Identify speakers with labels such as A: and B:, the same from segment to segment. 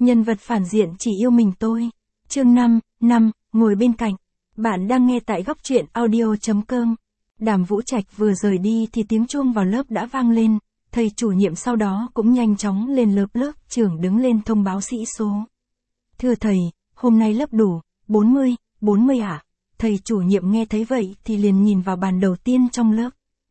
A: Nhân vật phản diện chỉ yêu mình tôi. Chương 5, ngồi bên cạnh. Bạn đang nghe tại góc truyện audio.com. Đàm Vũ Trạch vừa rời đi thì tiếng chuông vào lớp đã vang lên, thầy chủ nhiệm sau đó cũng nhanh chóng lên lớp trưởng đứng lên thông báo sĩ số. Thưa thầy, hôm nay lớp đủ, 40 ạ. Thầy chủ nhiệm nghe thấy vậy thì liền nhìn vào bàn đầu tiên trong lớp.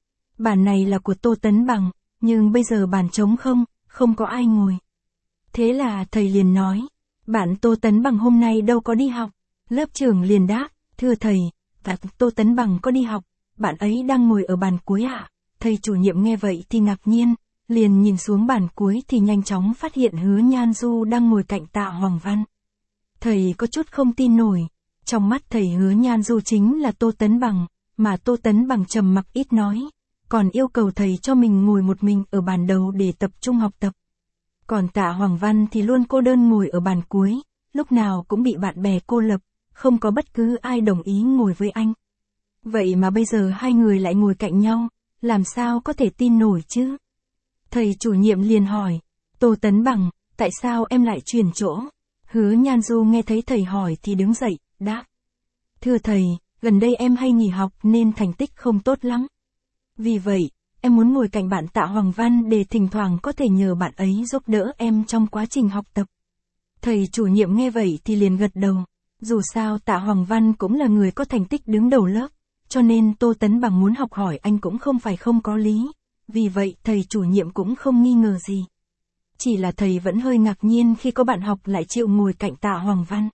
A: Bàn này là của Tô Tấn Bằng, nhưng bây giờ bàn trống không có ai ngồi. Thế là thầy liền nói, bạn Tô Tấn Bằng hôm nay đâu có đi học. Lớp trưởng liền đáp, thưa thầy, Tô Tấn Bằng có đi học, bạn ấy đang ngồi ở bàn cuối ạ. Thầy chủ nhiệm nghe vậy thì ngạc nhiên, liền nhìn xuống bàn cuối thì nhanh chóng phát hiện Hứa Nhan Du đang ngồi cạnh Tạ Hoàng Văn. Thầy có chút không tin nổi, trong mắt thầy Hứa Nhan Du chính là Tô Tấn Bằng, mà Tô Tấn Bằng trầm mặc ít nói, còn yêu cầu thầy cho mình ngồi một mình ở bàn đầu để tập trung học tập. Còn Tạ Hoàng Văn thì luôn cô đơn ngồi ở bàn cuối, lúc nào cũng bị bạn bè cô lập, không có bất cứ ai đồng ý ngồi với anh. Vậy mà bây giờ hai người lại ngồi cạnh nhau, làm sao có thể tin nổi chứ? Thầy chủ nhiệm liền hỏi, Tô Tấn Bằng, tại sao em lại chuyển chỗ? Hứa Nhan Du nghe thấy thầy hỏi thì đứng dậy, đáp. Thưa thầy, gần đây em hay nghỉ học nên thành tích không tốt lắm. Vì vậy, em muốn ngồi cạnh bạn Tạ Hoàng Văn để thỉnh thoảng có thể nhờ bạn ấy giúp đỡ em trong quá trình học tập. Thầy chủ nhiệm nghe vậy thì liền gật đầu. Dù sao Tạ Hoàng Văn cũng là người có thành tích đứng đầu lớp, cho nên Tô Tấn Bằng muốn học hỏi anh cũng không phải không có lý. Vì vậy thầy chủ nhiệm cũng không nghi ngờ gì. Chỉ là thầy vẫn hơi ngạc nhiên khi có bạn học lại chịu ngồi cạnh Tạ Hoàng Văn.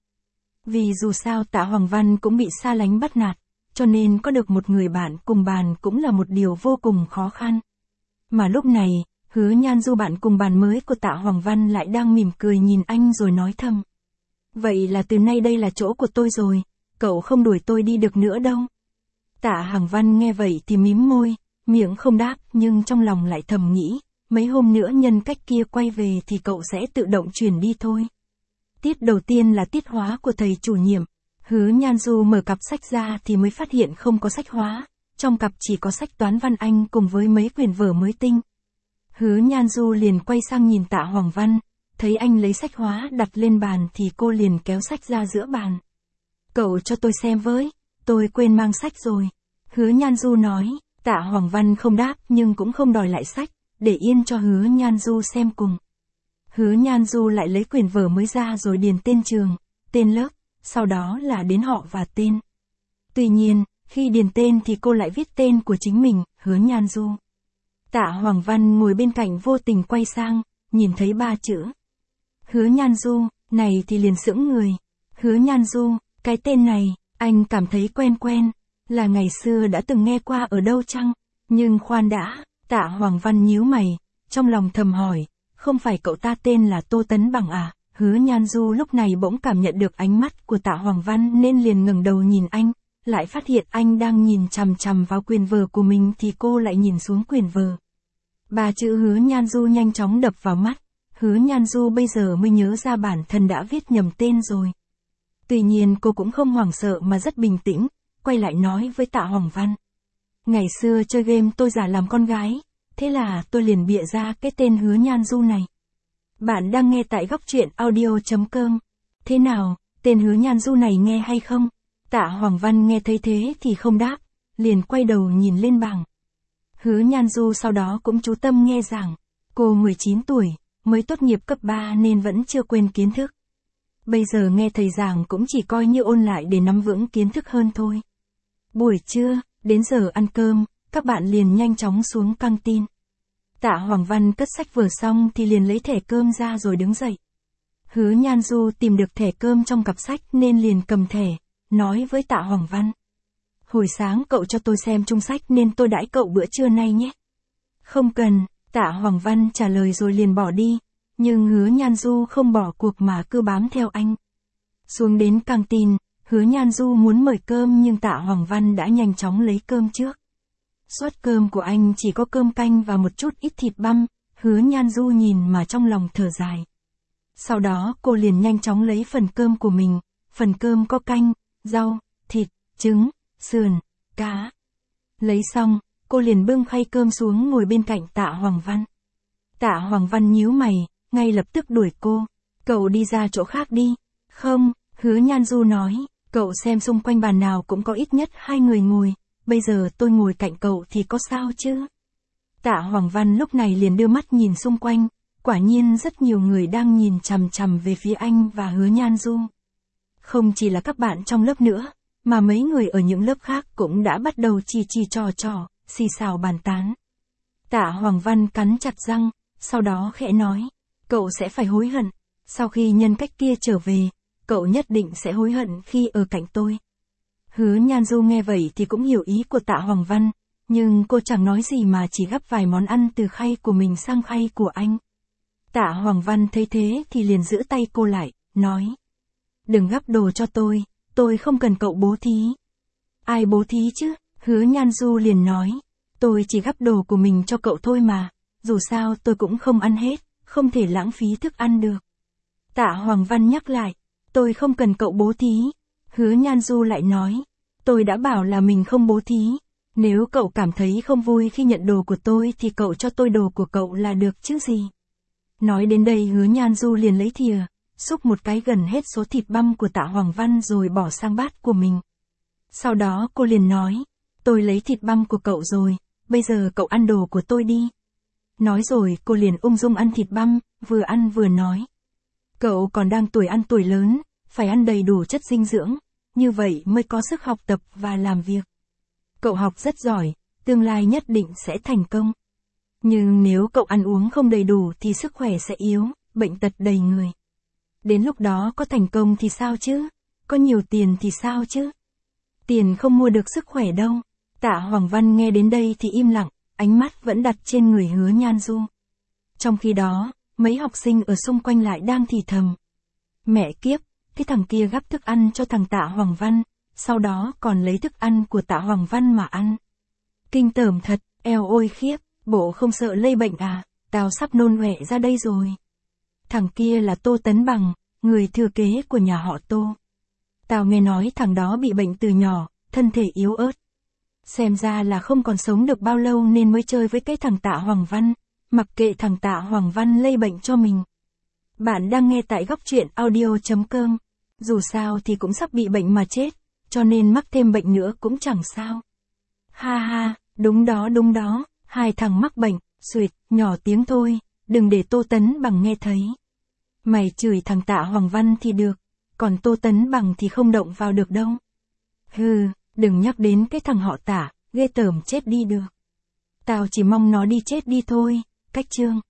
A: Vì dù sao Tạ Hoàng Văn cũng bị xa lánh bắt nạt, cho nên có được một người bạn cùng bàn cũng là một điều vô cùng khó khăn. Mà lúc này, Hứa Nhan Du bạn cùng bàn mới của Tạ Hoàng Văn lại đang mỉm cười nhìn anh rồi nói thầm. Vậy là từ nay đây là chỗ của tôi rồi, cậu không đuổi tôi đi được nữa đâu. Tạ Hoàng Văn nghe vậy thì mím môi, miệng không đáp nhưng trong lòng lại thầm nghĩ, mấy hôm nữa nhân cách kia quay về thì cậu sẽ tự động chuyển đi thôi. Tiết đầu tiên là tiết hóa của thầy chủ nhiệm. Hứa Nhan Du mở cặp sách ra thì mới phát hiện không có sách hóa, trong cặp chỉ có sách toán văn Anh cùng với mấy quyển vở mới tinh. Hứa Nhan Du liền quay sang nhìn Tạ Hoàng Văn, thấy anh lấy sách hóa đặt lên bàn thì cô liền kéo sách ra giữa bàn. Cậu cho tôi xem với, tôi quên mang sách rồi. Hứa Nhan Du nói, Tạ Hoàng Văn không đáp nhưng cũng không đòi lại sách, để yên cho Hứa Nhan Du xem cùng. Hứa Nhan Du lại lấy quyển vở mới ra rồi điền tên trường, tên lớp, sau đó là đến họ và tên. Tuy nhiên, khi điền tên thì cô lại viết tên của chính mình, Hứa Nhan Du. Tạ Hoàng Văn ngồi bên cạnh vô tình quay sang, nhìn thấy 3 chữ. Hứa Nhan Du, này thì liền sững người. Hứa Nhan Du, cái tên này, anh cảm thấy quen, là ngày xưa đã từng nghe qua ở đâu chăng? Nhưng khoan đã, Tạ Hoàng Văn nhíu mày, trong lòng thầm hỏi, không phải cậu ta tên là Tô Tấn Bằng à? Hứa Nhan Du lúc này bỗng cảm nhận được ánh mắt của Tạ Hoàng Văn nên liền ngẩng đầu nhìn anh, lại phát hiện anh đang nhìn chằm chằm vào quyển vở của mình thì cô lại nhìn xuống quyển vở. 3 chữ Hứa Nhan Du nhanh chóng đập vào mắt, Hứa Nhan Du bây giờ mới nhớ ra bản thân đã viết nhầm tên rồi. Tuy nhiên cô cũng không hoảng sợ mà rất bình tĩnh, quay lại nói với Tạ Hoàng Văn. Ngày xưa chơi game tôi giả làm con gái, thế là tôi liền bịa ra cái tên Hứa Nhan Du này. Bạn đang nghe tại góc truyện audio.com. Thế nào, tên Hứa Nhan Du này nghe hay không? Tạ Hoàng Văn nghe thấy thế thì không đáp, liền quay đầu nhìn lên bảng. Hứa Nhan Du sau đó cũng chú tâm nghe giảng. Cô 19 tuổi, mới tốt nghiệp cấp 3 nên vẫn chưa quên kiến thức. Bây giờ nghe thầy giảng cũng chỉ coi như ôn lại để nắm vững kiến thức hơn thôi. Buổi trưa, đến giờ ăn cơm, các bạn liền nhanh chóng xuống căng tin. Tạ Hoàng Văn cất sách vở xong thì liền lấy thẻ cơm ra rồi đứng dậy. Hứa Nhan Du tìm được thẻ cơm trong cặp sách nên liền cầm thẻ, nói với Tạ Hoàng Văn. Hồi sáng cậu cho tôi xem chung sách nên tôi đãi cậu bữa trưa nay nhé. Không cần, Tạ Hoàng Văn trả lời rồi liền bỏ đi, nhưng Hứa Nhan Du không bỏ cuộc mà cứ bám theo anh. Xuống đến căng tin, Hứa Nhan Du muốn mời cơm nhưng Tạ Hoàng Văn đã nhanh chóng lấy cơm trước. Suất cơm của anh chỉ có cơm canh và một chút ít thịt băm, Hứa Nhan Du nhìn mà trong lòng thở dài. Sau đó cô liền nhanh chóng lấy phần cơm của mình, phần cơm có canh, rau, thịt, trứng, sườn, cá. Lấy xong, cô liền bưng khay cơm xuống ngồi bên cạnh Tạ Hoàng Văn. Tạ Hoàng Văn nhíu mày, ngay lập tức đuổi cô. Cậu đi ra chỗ khác đi. Không, Hứa Nhan Du nói, cậu xem xung quanh bàn nào cũng có ít nhất 2 người ngồi, bây giờ tôi ngồi cạnh cậu thì có sao chứ? Tạ Hoàng Văn lúc này liền đưa mắt nhìn xung quanh, quả nhiên rất nhiều người đang nhìn chằm chằm về phía anh và Hứa Nhan Du. Không chỉ là các bạn trong lớp nữa, mà mấy người ở những lớp khác cũng đã bắt đầu chỉ trò, xì xào bàn tán. Tạ Hoàng Văn cắn chặt răng, sau đó khẽ nói, cậu sẽ phải hối hận, sau khi nhân cách kia trở về, cậu nhất định sẽ hối hận khi ở cạnh tôi. Hứa Nhan Du nghe vậy thì cũng hiểu ý của Tạ Hoàng Văn, nhưng cô chẳng nói gì mà chỉ gắp vài món ăn từ khay của mình sang khay của anh. Tạ Hoàng Văn thấy thế thì liền giữ tay cô lại, nói, đừng gắp đồ cho tôi không cần cậu bố thí. Ai bố thí chứ? Hứa Nhan Du liền nói, tôi chỉ gắp đồ của mình cho cậu thôi mà, dù sao tôi cũng không ăn hết, không thể lãng phí thức ăn được. Tạ Hoàng Văn nhắc lại, tôi không cần cậu bố thí. Hứa Nhan Du lại nói, tôi đã bảo là mình không bố thí, nếu cậu cảm thấy không vui khi nhận đồ của tôi thì cậu cho tôi đồ của cậu là được chứ gì. Nói đến đây Hứa Nhan Du liền lấy thìa, xúc một cái gần hết số thịt băm của Tạ Hoàng Văn rồi bỏ sang bát của mình. Sau đó cô liền nói, tôi lấy thịt băm của cậu rồi, bây giờ cậu ăn đồ của tôi đi. Nói rồi cô liền ung dung ăn thịt băm, vừa ăn vừa nói. Cậu còn đang tuổi ăn tuổi lớn, phải ăn đầy đủ chất dinh dưỡng, như vậy mới có sức học tập và làm việc. Cậu học rất giỏi, tương lai nhất định sẽ thành công. Nhưng nếu cậu ăn uống không đầy đủ thì sức khỏe sẽ yếu, bệnh tật đầy người. Đến lúc đó có thành công thì sao chứ? Có nhiều tiền thì sao chứ? Tiền không mua được sức khỏe đâu. Tạ Hoàng Văn nghe đến đây thì im lặng, ánh mắt vẫn đặt trên người Hứa Nhan Du. Trong khi đó, mấy học sinh ở xung quanh lại đang thì thầm. Mẹ kiếp, cái thằng kia gắp thức ăn cho thằng Tạ Hoàng Văn, sau đó còn lấy thức ăn của Tạ Hoàng Văn mà ăn. Kinh tởm thật, eo ôi khiếp, bộ không sợ lây bệnh à, tao sắp nôn ọe ra đây rồi. Thằng kia là Tô Tấn Bằng, người thừa kế của nhà họ Tô. Tao nghe nói thằng đó bị bệnh từ nhỏ, thân thể yếu ớt. Xem ra là không còn sống được bao lâu nên mới chơi với cái thằng Tạ Hoàng Văn, mặc kệ thằng Tạ Hoàng Văn lây bệnh cho mình. Bạn đang nghe tại góc truyện audio.com. Dù sao thì cũng sắp bị bệnh mà chết, cho nên mắc thêm bệnh nữa cũng chẳng sao. Ha ha, đúng đó, hai thằng mắc bệnh, xuỵt, nhỏ tiếng thôi, đừng để Tô Tấn Bằng nghe thấy. Mày chửi thằng Tạ Hoàng Văn thì được, còn Tô Tấn Bằng thì không động vào được đâu. Hừ, đừng nhắc đến cái thằng họ Tạ, ghê tởm chết đi được. Tao chỉ mong nó đi chết đi thôi, cách chương.